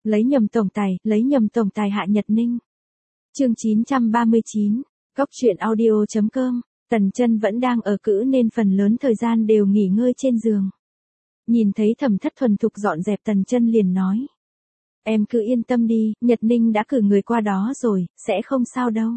lấy nhầm tổng tài Hạ Nhật Ninh. Chương 939, Góc truyện audio.com. Tần Chân vẫn đang ở cữ nên phần lớn thời gian đều nghỉ ngơi trên giường. Nhìn thấy Thẩm Thất thuần thục dọn dẹp, Tần Chân liền nói: "Em cứ yên tâm đi, Nhật Ninh đã cử người qua đó rồi, sẽ không sao đâu.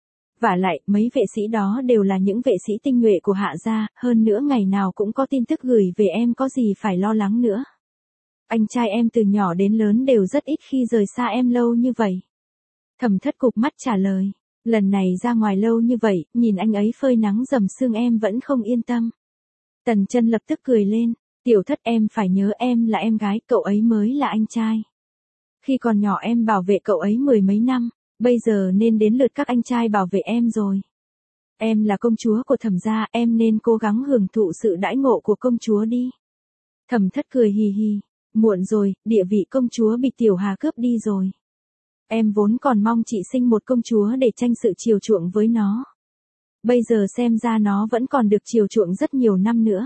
Vả lại, mấy vệ sĩ đó đều là những vệ sĩ tinh nhuệ của Hạ gia, hơn nữa ngày nào cũng có tin tức gửi về em, có gì phải lo lắng nữa. Anh trai em từ nhỏ đến lớn đều rất ít khi rời xa em lâu như vậy." Thẩm Thất cụp mắt trả lời: "Lần này ra ngoài lâu như vậy, nhìn anh ấy phơi nắng dầm sương em vẫn không yên tâm." Tần Chân lập tức cười lên: "Tiểu Thất, em phải nhớ em là em gái, cậu ấy mới là anh trai. Khi còn nhỏ em bảo vệ cậu ấy mười mấy năm, bây giờ nên đến lượt các anh trai bảo vệ em rồi. Em là công chúa của Thẩm gia, em nên cố gắng hưởng thụ sự đãi ngộ của công chúa đi." Thẩm Thất cười hì hì: "Muộn rồi, địa vị công chúa bị Tiểu Hà cướp đi rồi. Em vốn còn mong chị sinh một công chúa để tranh sự chiều chuộng với nó. Bây giờ xem ra nó vẫn còn được chiều chuộng rất nhiều năm nữa."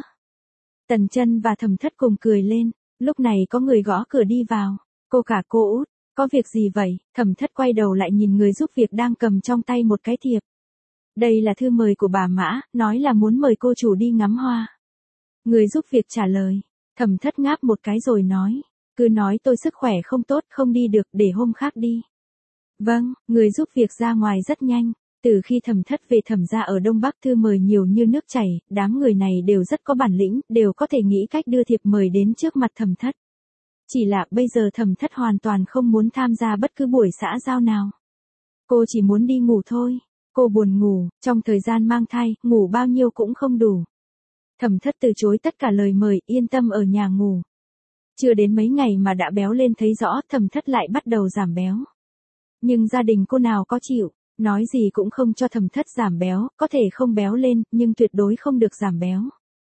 Tần Chân và Thẩm Thất cùng cười lên. Lúc này có người gõ cửa đi vào. "Cô cả, cô Út, có việc gì vậy?" Thẩm Thất quay đầu lại nhìn người giúp việc đang cầm trong tay một cái thiệp. "Đây là thư mời của bà Mã, nói là muốn mời cô chủ đi ngắm hoa." Người giúp việc trả lời. Thẩm Thất ngáp một cái rồi nói: "Cứ nói tôi sức khỏe không tốt, không đi được, để hôm khác đi." "Vâng." Người giúp việc ra ngoài rất nhanh. Từ khi Thẩm Thất về Thẩm gia ở Đông Bắc, thư mời nhiều như nước chảy, đám người này đều rất có bản lĩnh, đều có thể nghĩ cách đưa thiệp mời đến trước mặt Thẩm Thất. Chỉ là bây giờ Thẩm Thất hoàn toàn không muốn tham gia bất cứ buổi xã giao nào. Cô chỉ muốn đi ngủ thôi. Cô buồn ngủ, trong thời gian mang thai, ngủ bao nhiêu cũng không đủ. Thẩm Thất từ chối tất cả lời mời, yên tâm ở nhà ngủ. Chưa đến mấy ngày mà đã béo lên thấy rõ, Thẩm Thất lại bắt đầu giảm béo. Nhưng gia đình cô nào có chịu, nói gì cũng không cho Thẩm Thất giảm béo, có thể không béo lên, nhưng tuyệt đối không được giảm béo.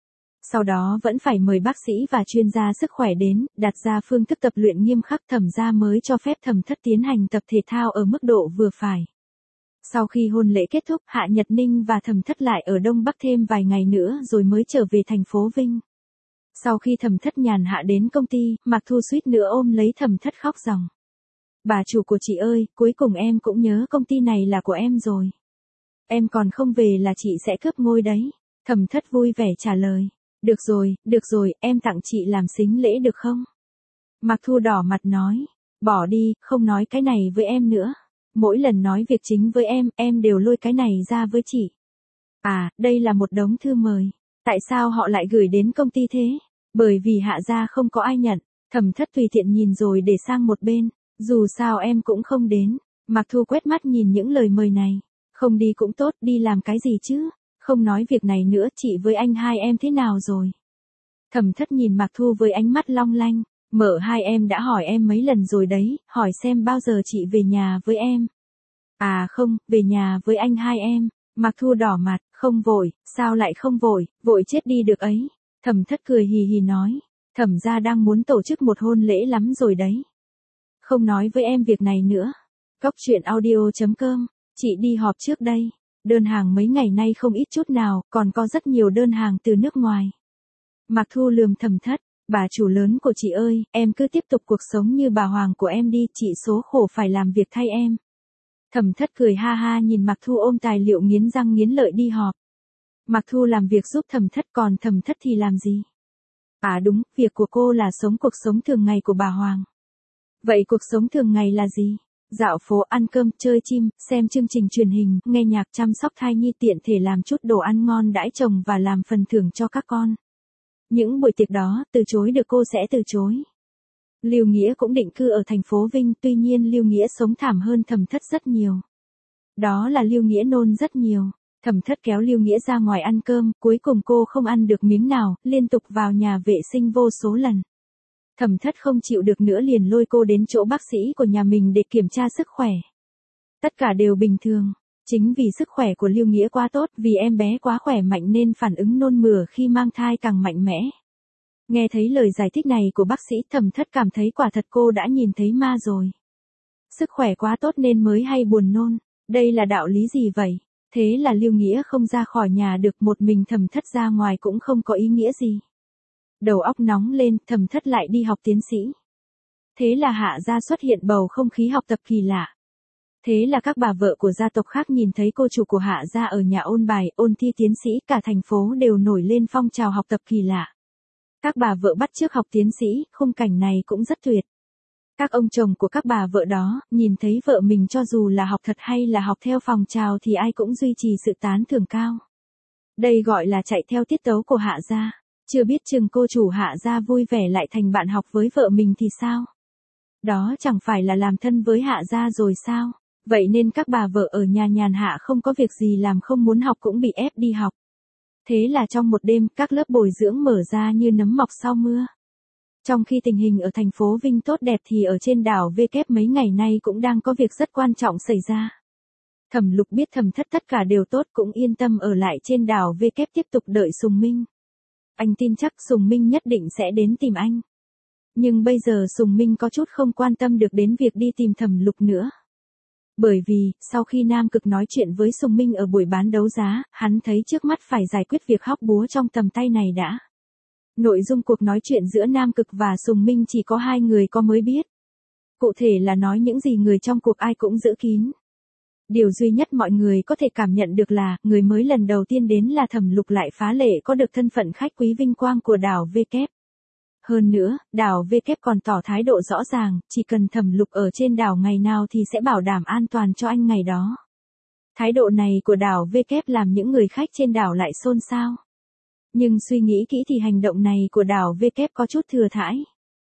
Sau đó vẫn phải mời bác sĩ và chuyên gia sức khỏe đến, đặt ra phương thức tập luyện nghiêm khắc, Thẩm gia mới cho phép Thẩm Thất tiến hành tập thể thao ở mức độ vừa phải. Sau khi hôn lễ kết thúc, Hạ Nhật Ninh và Thẩm Thất lại ở Đông Bắc thêm vài ngày nữa rồi mới trở về thành phố Vinh. Sau khi Thẩm Thất nhàn hạ đến công ty, Mạc Thu suýt nữa ôm lấy Thẩm Thất khóc ròng. "Bà chủ của chị ơi, cuối cùng em cũng nhớ công ty này là của em rồi. Em còn không về là chị sẽ cướp ngôi đấy." Thẩm Thất vui vẻ trả lời. Được rồi, em tặng chị làm sính lễ được không?" Mạc Thu đỏ mặt nói. "Bỏ đi, không nói cái này với em nữa. Mỗi lần nói việc chính với em đều lôi cái này ra với chị." "À, đây là một đống thư mời. Tại sao họ lại gửi đến công ty thế?" "Bởi vì Hạ gia không có ai nhận." Thẩm Thất tùy tiện nhìn rồi để sang một bên. "Dù sao em cũng không đến." Mạc Thu quét mắt nhìn những lời mời này. "Không đi cũng tốt, đi làm cái gì chứ? Không nói việc này nữa, chị với anh hai em thế nào rồi?" Thẩm Thất nhìn Mạc Thu với ánh mắt long lanh. "Mợ hai em đã hỏi em mấy lần rồi đấy, hỏi xem bao giờ chị về nhà với em." "À không, về nhà với anh hai em." Mạc Thu đỏ mặt. "Không vội." "Sao lại không vội, vội chết đi được ấy." Thẩm Thất cười hì hì nói. "Thẩm gia đang muốn tổ chức một hôn lễ lắm rồi đấy. Không nói với em việc này nữa." Góc truyện audio.com. Chị đi họp trước đây. Đơn hàng mấy ngày nay không ít chút nào, còn có rất nhiều đơn hàng từ nước ngoài. Mạc Thu lườm Thẩm Thất. "Bà chủ lớn của chị ơi, em cứ tiếp tục cuộc sống như bà hoàng của em đi, chị số khổ phải làm việc thay em." Thẩm Thất cười ha ha nhìn Mạc Thu ôm tài liệu nghiến răng nghiến lợi đi họp. Mạc Thu làm việc giúp Thẩm Thất, còn Thẩm Thất thì làm gì? "À đúng, việc của cô là sống cuộc sống thường ngày của bà hoàng." "Vậy cuộc sống thường ngày là gì?" "Dạo phố, ăn cơm, chơi chim, xem chương trình truyền hình, nghe nhạc, chăm sóc thai nhi, tiện thể làm chút đồ ăn ngon đãi chồng và làm phần thưởng cho các con. Những buổi tiệc đó, từ chối được cô sẽ từ chối." Lưu Nghĩa cũng định cư ở thành phố Vinh, tuy nhiên Lưu Nghĩa sống thảm hơn Thẩm Thất rất nhiều. Đó là Lưu Nghĩa nôn rất nhiều. Thẩm Thất kéo Lưu Nghĩa ra ngoài ăn cơm, cuối cùng cô không ăn được miếng nào, liên tục vào nhà vệ sinh vô số lần. Thẩm Thất không chịu được nữa liền lôi cô đến chỗ bác sĩ của nhà mình để kiểm tra sức khỏe. Tất cả đều bình thường. Chính vì sức khỏe của Lưu Nghĩa quá tốt, vì em bé quá khỏe mạnh nên phản ứng nôn mửa khi mang thai càng mạnh mẽ. Nghe thấy lời giải thích này của bác sĩ, Thẩm Thất cảm thấy quả thật cô đã nhìn thấy ma rồi. Sức khỏe quá tốt nên mới hay buồn nôn. Đây là đạo lý gì vậy? Thế là Lưu Nghĩa không ra khỏi nhà được, một mình Thẩm Thất ra ngoài cũng không có ý nghĩa gì. Đầu óc nóng lên, Thẩm Thất lại đi học tiến sĩ. Thế là Hạ gia xuất hiện bầu không khí học tập kỳ lạ. Thế là các bà vợ của gia tộc khác nhìn thấy cô chủ của Hạ gia ở nhà ôn bài, ôn thi tiến sĩ, cả thành phố đều nổi lên phong trào học tập kỳ lạ. Các bà vợ bắt chước học tiến sĩ, khung cảnh này cũng rất tuyệt. Các ông chồng của các bà vợ đó, nhìn thấy vợ mình cho dù là học thật hay là học theo phong trào thì ai cũng duy trì sự tán thưởng cao. Đây gọi là chạy theo tiết tấu của Hạ gia. Chưa biết chừng cô chủ Hạ gia vui vẻ lại thành bạn học với vợ mình thì sao? Đó chẳng phải là làm thân với Hạ gia rồi sao? Vậy nên các bà vợ ở nhà nhàn hạ không có việc gì làm, không muốn học cũng bị ép đi học. Thế là trong một đêm, các lớp bồi dưỡng mở ra như nấm mọc sau mưa. Trong khi tình hình ở thành phố Vinh tốt đẹp thì ở trên đảo V kép mấy ngày nay cũng đang có việc rất quan trọng xảy ra. Thẩm Lục biết Thẩm Thất tất cả đều tốt, cũng yên tâm ở lại trên đảo V kép tiếp tục đợi Sùng Minh. Anh tin chắc Sùng Minh nhất định sẽ đến tìm anh. Nhưng bây giờ Sùng Minh có chút không quan tâm được đến việc đi tìm Thẩm Lục nữa. Bởi vì, sau khi Nam Cực nói chuyện với Sùng Minh ở buổi bán đấu giá, hắn thấy trước mắt phải giải quyết việc hóc búa trong tầm tay này đã. Nội dung cuộc nói chuyện giữa Nam Cực và Sùng Minh chỉ có hai người có mới biết. Cụ thể là nói những gì người trong cuộc ai cũng giữ kín. Điều duy nhất mọi người có thể cảm nhận được là, người mới lần đầu tiên đến là Thẩm Lục lại phá lệ có được thân phận khách quý vinh quang của đảo V kép. Hơn nữa, đảo V kép còn tỏ thái độ rõ ràng, chỉ cần Thẩm Lục ở trên đảo ngày nào thì sẽ bảo đảm an toàn cho anh ngày đó. Thái độ này của đảo V kép làm những người khách trên đảo lại xôn xao. Nhưng suy nghĩ kỹ thì hành động này của đảo V kép có chút thừa thãi.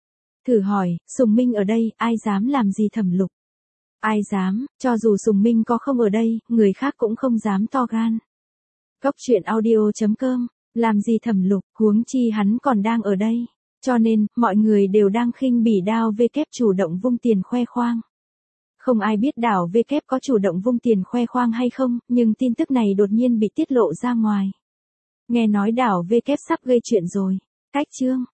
Thử hỏi, Sùng Minh ở đây, ai dám làm gì Thẩm Lục? Ai dám, cho dù Sùng Minh có không ở đây, người khác cũng không dám to gan. Góc truyện audio.com, làm gì Thẩm Lục, huống chi hắn còn đang ở đây. Cho nên, mọi người đều đang khinh bỉ đao V kép chủ động vung tiền khoe khoang. Không ai biết đảo V kép có chủ động vung tiền khoe khoang hay không, nhưng tin tức này đột nhiên bị tiết lộ ra ngoài. Nghe nói đảo V kép sắp gây chuyện rồi. Cách chương.